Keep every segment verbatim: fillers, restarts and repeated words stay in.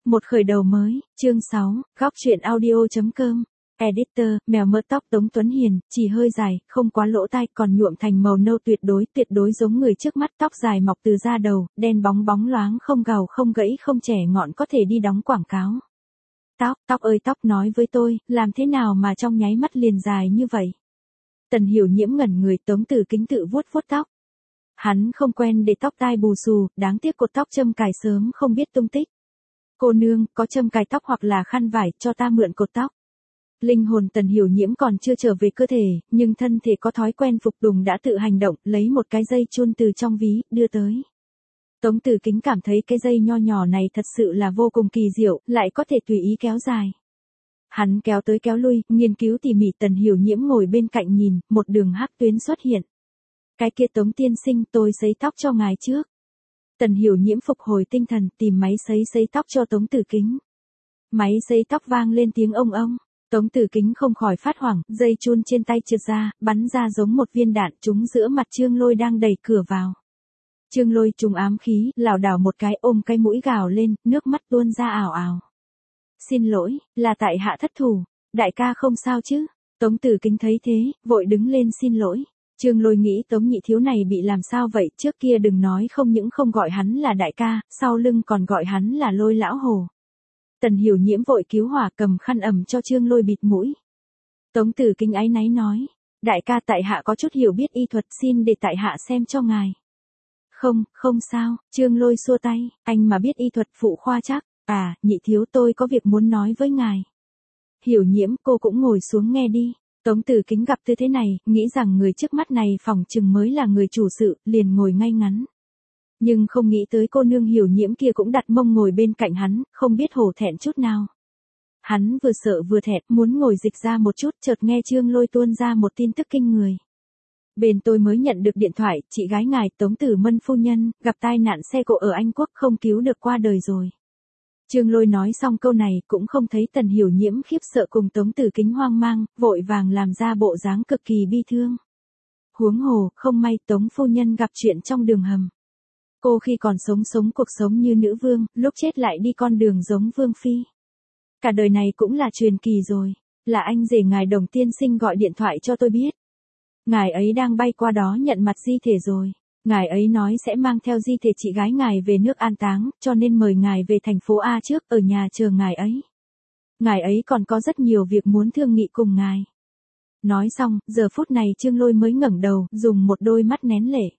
một khởi đầu mới, chương sáu, góc truyện audio.com. Editor, mèo mỡ tóc Tống Tuấn Hiền, chỉ hơi dài, không quá lỗ tai, còn nhuộm thành màu nâu tuyệt đối, tuyệt đối giống người trước mắt, tóc dài mọc từ da đầu, đen bóng bóng loáng, không gào không gãy không trẻ ngọn, có thể đi đóng quảng cáo. Tóc, tóc ơi tóc, nói với tôi, làm thế nào mà trong nháy mắt liền dài như vậy? Tần Hiểu Nhiễm ngẩn người, Tống Tử Kính tự vuốt vuốt tóc. Hắn không quen để tóc tai bù xù, đáng tiếc cột tóc châm cài sớm không biết tung tích. Cô nương, có châm cài tóc hoặc là khăn vải, cho ta mượn cột tóc. Linh hồn Tần Hiểu Nhiễm còn chưa trở về cơ thể, nhưng thân thể có thói quen phục tùng đã tự hành động, lấy một cái dây chun từ trong ví, đưa tới. Tống Tử Kính cảm thấy cái dây nho nhỏ này thật sự là vô cùng kỳ diệu, lại có thể tùy ý kéo dài. Hắn kéo tới kéo lui, nghiên cứu tỉ mỉ. Tần Hiểu Nhiễm ngồi bên cạnh nhìn, một đường hắc tuyến xuất hiện. Cái kia Tống tiên sinh, tôi sấy tóc cho ngài trước. Tần Hiểu Nhiễm phục hồi tinh thần, tìm máy sấy sấy tóc cho Tống Tử Kính. Máy sấy tóc vang lên tiếng ông ông. Tống Tử Kính không khỏi phát hoảng, dây chun trên tay trượt ra, bắn ra giống một viên đạn trúng giữa mặt Trương Lôi đang đẩy cửa vào. Trương Lôi trúng ám khí, lảo đảo một cái, ôm cái mũi gào lên, nước mắt tuôn ra ào ào. Xin lỗi, là tại hạ thất thủ, đại ca không sao chứ? Tống Tử Kính thấy thế, vội đứng lên xin lỗi. Trương Lôi nghĩ Tống nhị thiếu này bị làm sao vậy, trước kia đừng nói không những không gọi hắn là đại ca, sau lưng còn gọi hắn là Lôi lão hồ. Tần Hiểu Nhiễm vội cứu hỏa, cầm khăn ẩm cho Trương Lôi bịt mũi. Tống Tử Kính áy náy nói, đại ca tại hạ có chút hiểu biết y thuật, xin để tại hạ xem cho ngài. Không, không sao, Trương Lôi xua tay, anh mà biết y thuật phụ khoa chắc. À, nhị thiếu, tôi có việc muốn nói với ngài. Hiểu Nhiễm, cô cũng ngồi xuống nghe đi. Tống Tử Kính gặp tư thế này, nghĩ rằng người trước mắt này phỏng chừng mới là người chủ sự, liền ngồi ngay ngắn. Nhưng không nghĩ tới cô nương Hiểu Nhiễm kia cũng đặt mông ngồi bên cạnh hắn, không biết hổ thẹn chút nào. Hắn vừa sợ vừa thẹn, muốn ngồi dịch ra một chút, chợt nghe Trương Lôi tuôn ra một tin tức kinh người. Bên tôi mới nhận được điện thoại, chị gái ngài Tống Tử Mân phu nhân, gặp tai nạn xe cộ ở Anh Quốc, không cứu được, qua đời rồi. Trương Lôi nói xong câu này, cũng không thấy Tần Hiểu Nhiễm khiếp sợ cùng Tống Tử Kính hoang mang, vội vàng làm ra bộ dáng cực kỳ bi thương. Huống hồ, không may Tống phu nhân gặp chuyện trong đường hầm. Cô khi còn sống sống cuộc sống như nữ vương, lúc chết lại đi con đường giống vương phi. Cả đời này cũng là truyền kỳ rồi, là anh rể ngài Đồng tiên sinh gọi điện thoại cho tôi biết. Ngài ấy đang bay qua đó nhận mặt di thể rồi. Ngài ấy nói sẽ mang theo di thể chị gái ngài về nước an táng, cho nên mời ngài về thành phố A trước, ở nhà chờ ngài ấy. Ngài ấy còn có rất nhiều việc muốn thương nghị cùng ngài. Nói xong, giờ phút này Trương Lôi mới ngẩng đầu, dùng một đôi mắt nén lệ.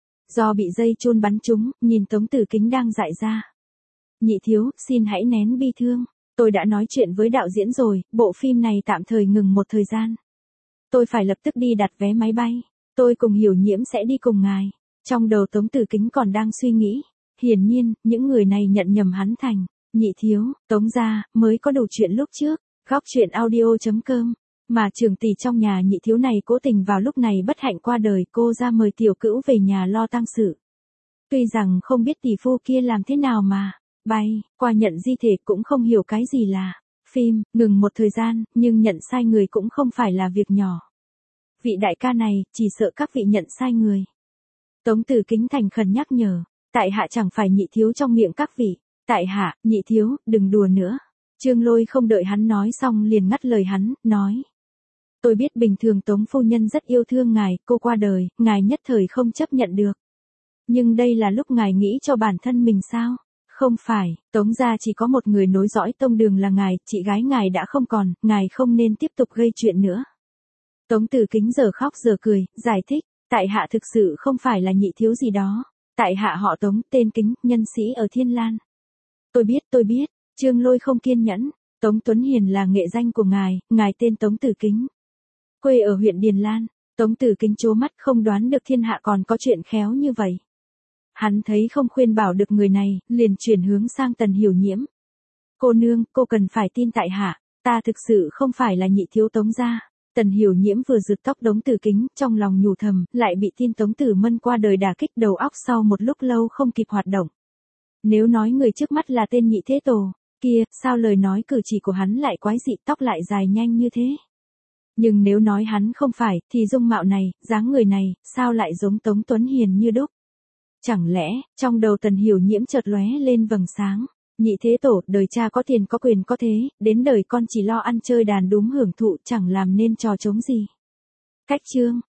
Do bị dây chun bắn trúng, nhìn Tống Tử Kính đang dại ra. Nhị thiếu, xin hãy nén bi thương. Tôi đã nói chuyện với đạo diễn rồi, bộ phim này tạm thời ngừng một thời gian. Tôi phải lập tức đi đặt vé máy bay. Tôi cùng Hiểu Nhiễm sẽ đi cùng ngài. Trong đầu Tống Tử Kính còn đang suy nghĩ. Hiển nhiên, những người này nhận nhầm hắn thành nhị thiếu, Tống gia, mới có đủ chuyện lúc trước. Góc truyện audio.com. Mà Trường tỷ trong nhà nhị thiếu này cố tình vào lúc này bất hạnh qua đời, cô ra mời tiểu cữu về nhà lo tang sự. Tuy rằng không biết tỷ phu kia làm thế nào mà bay qua nhận di thể, cũng không hiểu cái gì là phim, ngừng một thời gian, nhưng nhận sai người cũng không phải là việc nhỏ. Vị đại ca này, chỉ sợ các vị nhận sai người. Tống Tử Kính thành khẩn nhắc nhở, tại hạ chẳng phải nhị thiếu trong miệng các vị. Tại hạ, nhị thiếu, đừng đùa nữa. Trương Lôi không đợi hắn nói xong liền ngắt lời hắn, nói. Tôi biết bình thường Tống phu nhân rất yêu thương ngài, cô qua đời, ngài nhất thời không chấp nhận được. Nhưng đây là lúc ngài nghĩ cho bản thân mình sao? Không phải, Tống gia chỉ có một người nối dõi tông đường là ngài, chị gái ngài đã không còn, ngài không nên tiếp tục gây chuyện nữa. Tống Tử Kính giờ khóc giờ cười, giải thích, tại hạ thực sự không phải là nhị thiếu gì đó. Tại hạ họ Tống, tên Kính, nhân sĩ ở Thiên Lan. Tôi biết, tôi biết. Trương Lôi không kiên nhẫn. Tống Tuấn Hiền là nghệ danh của ngài, ngài tên Tống Tử Kính. Quê ở huyện Điền Lan. Tống Tử Kính trố mắt, không đoán được thiên hạ còn có chuyện khéo như vậy. Hắn thấy không khuyên bảo được người này, liền chuyển hướng sang Tần Hiểu Nhiễm. Cô nương, cô cần phải tin tại hạ, ta thực sự không phải là nhị thiếu Tống gia. Tần Hiểu Nhiễm vừa rực tóc Tống Tử Kính, trong lòng nhủ thầm, lại bị tin Tống Tử Mân qua đời đả kích đầu óc, sau một lúc lâu không kịp hoạt động. Nếu nói người trước mắt là tên nhị thế tổ, kia, sao lời nói cử chỉ của hắn lại quái dị, tóc lại dài nhanh như thế? Nhưng nếu nói hắn không phải, thì dung mạo này, dáng người này, sao lại giống Tống Tuấn Hiền như đúc? Chẳng lẽ, trong đầu Tần Hiểu Nhiễm chợt lóe lên vầng sáng. Nhị thế tổ, đời cha có tiền có quyền có thế, đến đời con chỉ lo ăn chơi đàn đúm hưởng thụ chẳng làm nên trò trống gì. Cách chương